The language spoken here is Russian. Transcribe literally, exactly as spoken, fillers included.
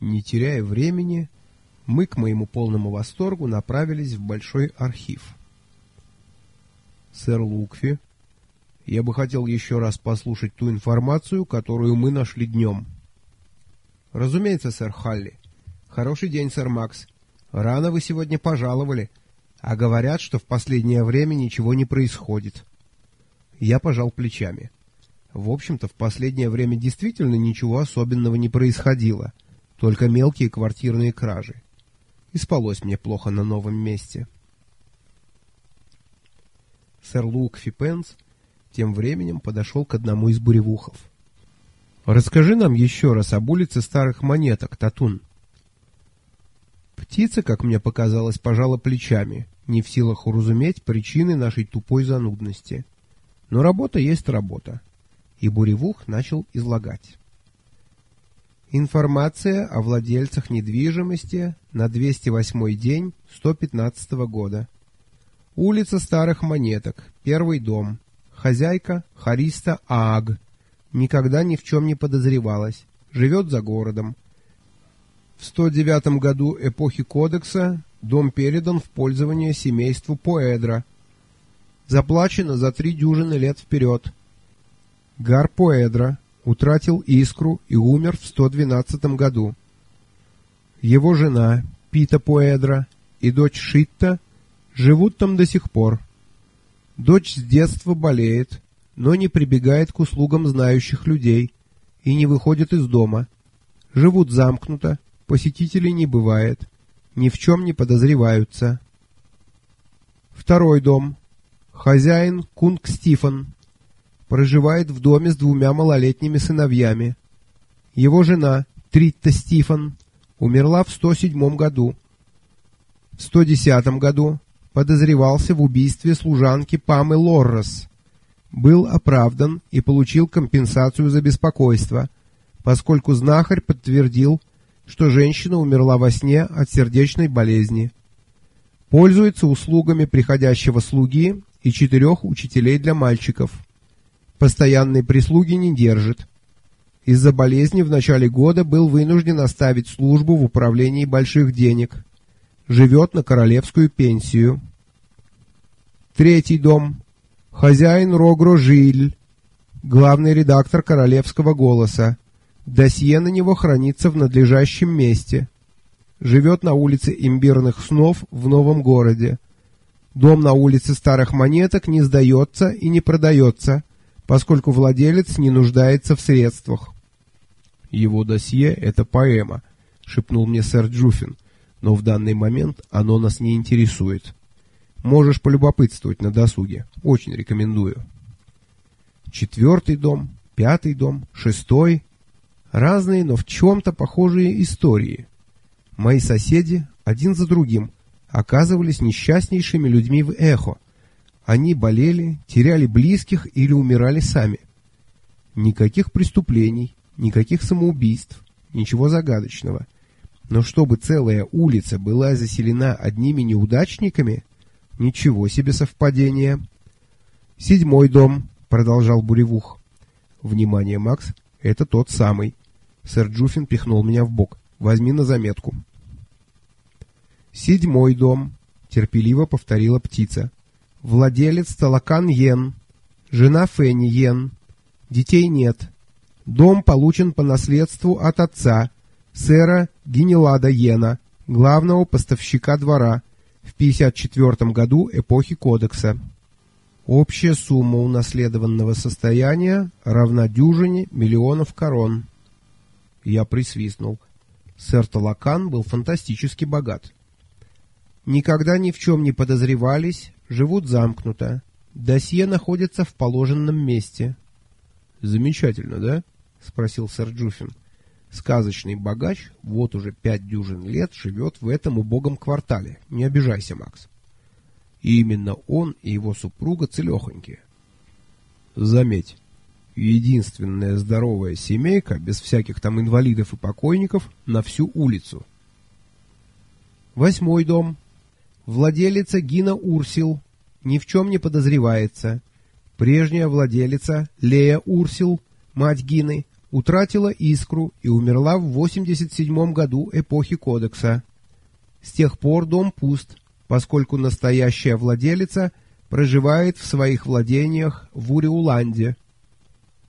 Не теряя времени, мы, к моему полному восторгу, направились в большой архив. «Сэр Лукви, я бы хотел еще раз послушать ту информацию, которую мы нашли днем». «Разумеется, сэр Халли. Хороший день, сэр Макс. Рано вы сегодня пожаловали, а говорят, что в последнее время ничего не происходит». Я пожал плечами. В общем-то, в последнее время действительно ничего особенного не происходило, только мелкие квартирные кражи. И спалось мне плохо на новом месте. Сэр Лукви Пенс тем временем подошел к одному из буревухов. «Расскажи нам еще раз об улице старых монеток, Татун». Птица, как мне показалось, пожала плечами, не в силах уразуметь причины нашей тупой занудности. Но работа есть работа. И буревух начал излагать. Информация о владельцах недвижимости на двести восьмой день сто пятнадцатого года. Улица старых монеток, первый дом. Хозяйка Хариста Аг. Никогда ни в чем не подозревалась. Живет за городом. В сто девятом году эпохи Кодекса дом передан в пользование семейству Поэдра. Заплачено за три дюжины лет вперед. Гар Поэдра утратил искру и умер в сто двенадцатом году. Его жена Пита Поэдра и дочь Шитта живут там до сих пор. Дочь с детства болеет, но не прибегает к услугам знающих людей и не выходит из дома. Живут замкнуто, посетителей не бывает, ни в чем не подозреваются. Второй дом. Хозяин Кунг Стифан. Проживает в доме с двумя малолетними сыновьями. Его жена Тритта Стифан умерла в сто седьмом году. В сто десятом году подозревался в убийстве служанки Памы Лоррес. Был оправдан и получил компенсацию за беспокойство, поскольку знахарь подтвердил, что женщина умерла во сне от сердечной болезни. Пользуется услугами приходящего слуги и четырех учителей для мальчиков. Постоянной прислуги не держит. Из-за болезни в начале года был вынужден оставить службу в управлении больших денег. Живет на королевскую пенсию. Третий дом. Хозяин Рогро Жиль. Главный редактор королевского голоса. Досье на него хранится в надлежащем месте. Живет на улице Имбирных снов в Новом городе. Дом на улице Старых монеток не сдается и не продается, поскольку владелец не нуждается в средствах. «Его досье — это поэма», — шепнул мне сэр Джуффин, «но в данный момент оно нас не интересует. Можешь полюбопытствовать на досуге. Очень рекомендую». Четвертый дом, пятый дом, шестой. Разные, но в чем-то похожие истории. Мои соседи, один за другим, оказывались несчастнейшими людьми в Эхо. Они болели, теряли близких или умирали сами. Никаких преступлений, никаких самоубийств, ничего загадочного. Но чтобы целая улица была заселена одними неудачниками, ничего себе совпадение. «Седьмой дом», — продолжал буревух. «Внимание, Макс, это тот самый». Сэр Джуффин пихнул меня в бок. «Возьми на заметку». «Седьмой дом», — терпеливо повторила птица. «Владелец Талакан Йен, жена Фенни Йен. Детей нет. Дом получен по наследству от отца, сэра Генелада Йена, главного поставщика двора, в пятьдесят четвёртом году эпохи Кодекса. Общая сумма унаследованного состояния равна дюжине миллионов корон». Я присвистнул. Сэр Талакан был фантастически богат. «Никогда ни в чем не подозревались, живут замкнуто. Досье находится в положенном месте». «Замечательно, да?» — спросил сэр Джуффин. «Сказочный богач вот уже пять дюжин лет живет в этом убогом квартале. Не обижайся, Макс. И именно он и его супруга целехонькие. Заметь, единственная здоровая семейка, без всяких там инвалидов и покойников, на всю улицу». «Восьмой дом. Владелица Гина Урсил. Ни в чем не подозревается. Прежняя владелица Лея Урсил, мать Гины, утратила искру и умерла в восемьдесят седьмом году эпохи Кодекса. С тех пор дом пуст, поскольку настоящая владелица проживает в своих владениях в Уреуланде.